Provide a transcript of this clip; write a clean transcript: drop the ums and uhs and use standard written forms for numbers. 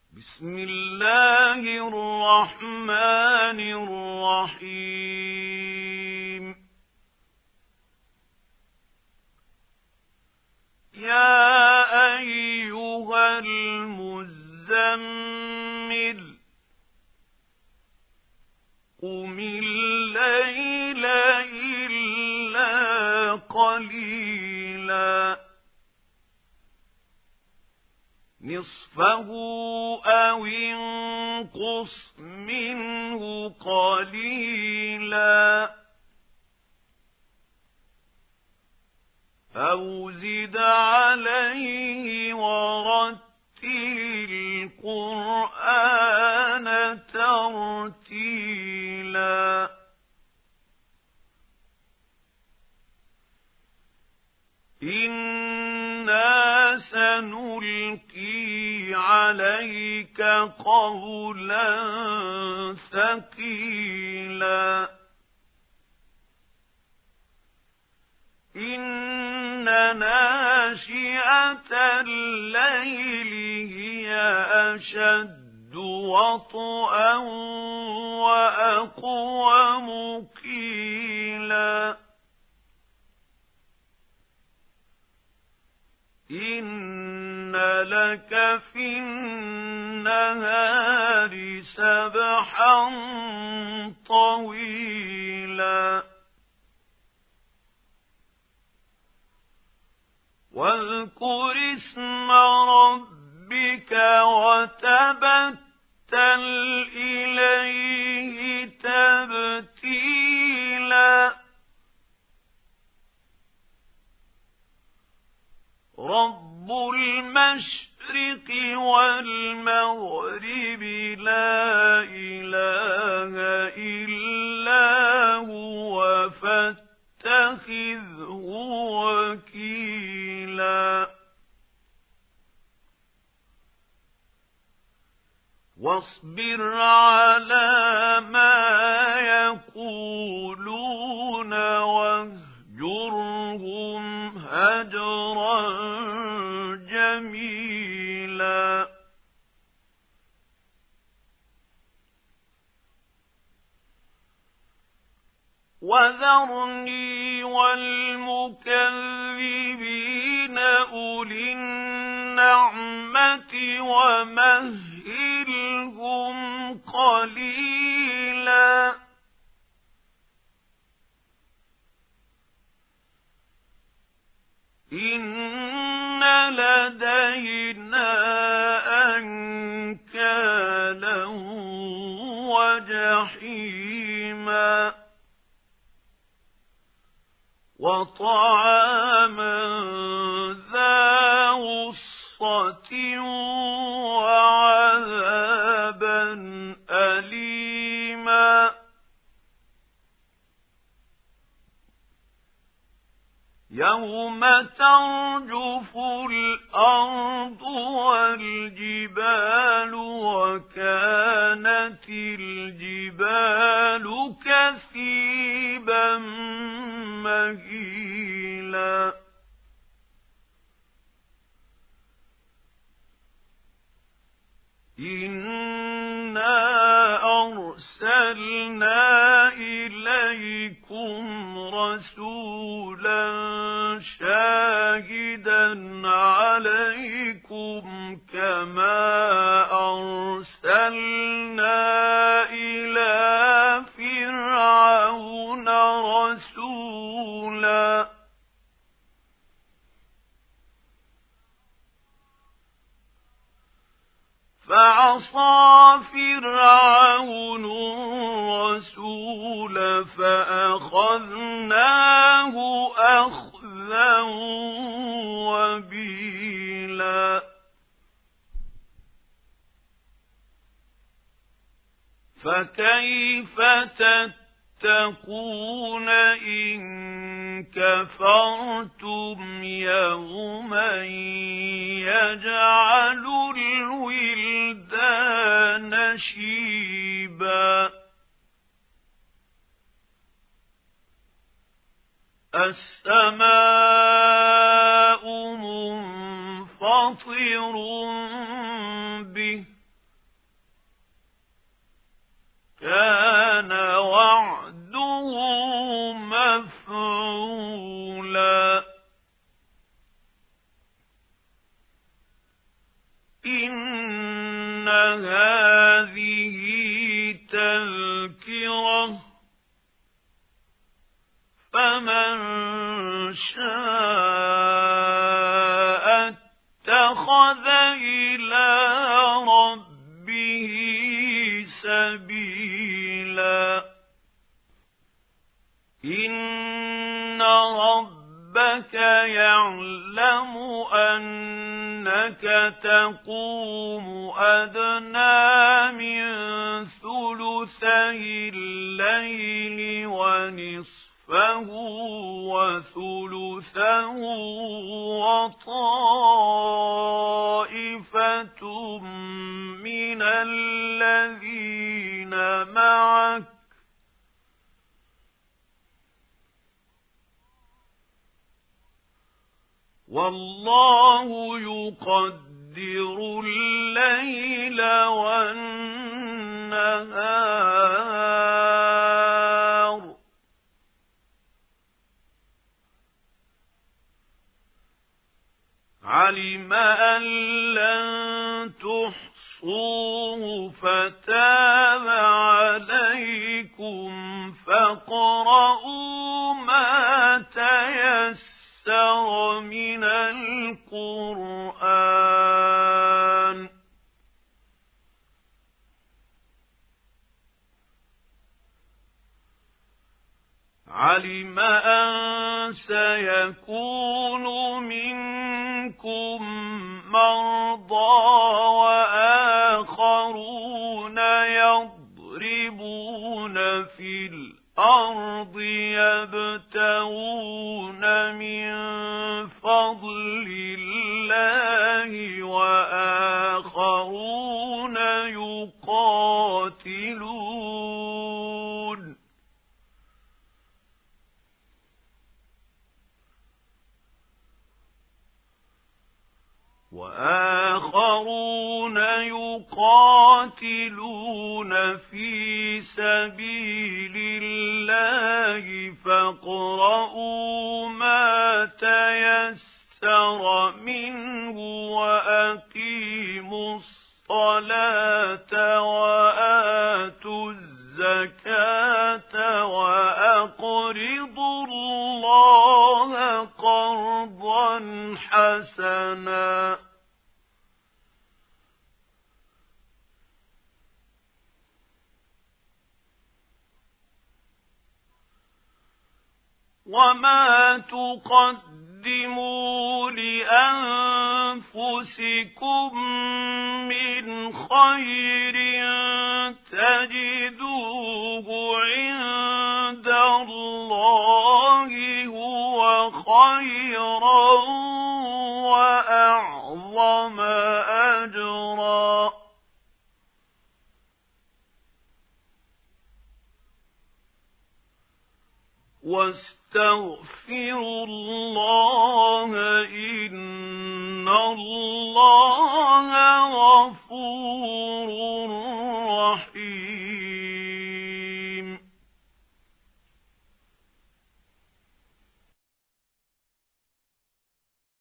بسم الله الرحمن الرحيم. يا أيها المزمل قم الليل إلا قليلا نصفه أو انقص منه قليلا أو زد عليه ورتل القرآن ترتيلا إنا سنلقي عليك قولا ثقيلا إن ناشئة الليل هي أشد وطئا وأقوم قيلا إن لك في النهار سبحا طويلا واذكر اسم ربك وتبتل إليه تبتيلا رب المشرق والمغرب لا إله إلا هو فاتخذه وكيلا واصبر على ما يقولون واهجرهم هجرا جميلا وذرني والمكذبين أولي النعمة ومهلهم قليلا إن لدينا أنكالا وجحيما وطعاما ذا غصة وعذابا أليما يوم ترجف الأرض والجبال وكانت الجبال كثيبا مهيلا إنا أرسلنا إليكم رسولا شاهدا عليكم كما أرسلنا إلى فرعون رسولا فعصى فرعون الرسول فأخذناه أخذا وبيلا فكيف تتقون إن كفرتم يوما يجعل الولدان شيبا السماء منفطر به كان وعده مفعولا إن هذه تذكرة فمن شاء اتخذ إلى ربه سبيلا إن ربك يعلم أنك تقوم أدنى من ثلثي الليل ونصفه وثلثه وطائفة من الذين معك والله يقدر الليل والنهار علم أن لن تحصوه فتاب عليكم فاقرؤوا ما تيسر من القرآن علم أن سيكون منكم مرضى وآخرون يضربون في الأرض يبتغون من فضل الله وآخرون يقاتلون في سبيل الله فاقرؤوا ما تيسر منه وأقيموا الصلاة وآتوا الزكاة وأقرضوا الله قرضا حسنا وما تقدموا لأنفسكم من خير تجدوه عند الله هو خيرا وأعظم أجرا واستغفروا الله إن الله